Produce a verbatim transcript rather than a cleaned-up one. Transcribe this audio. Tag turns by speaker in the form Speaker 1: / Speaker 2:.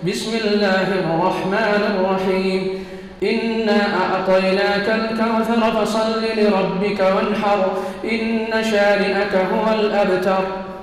Speaker 1: بسم الله الرحمن الرحيم إنا أعطيناك الكوثر فصل لربك وانحر إن شانئك هو الأبتر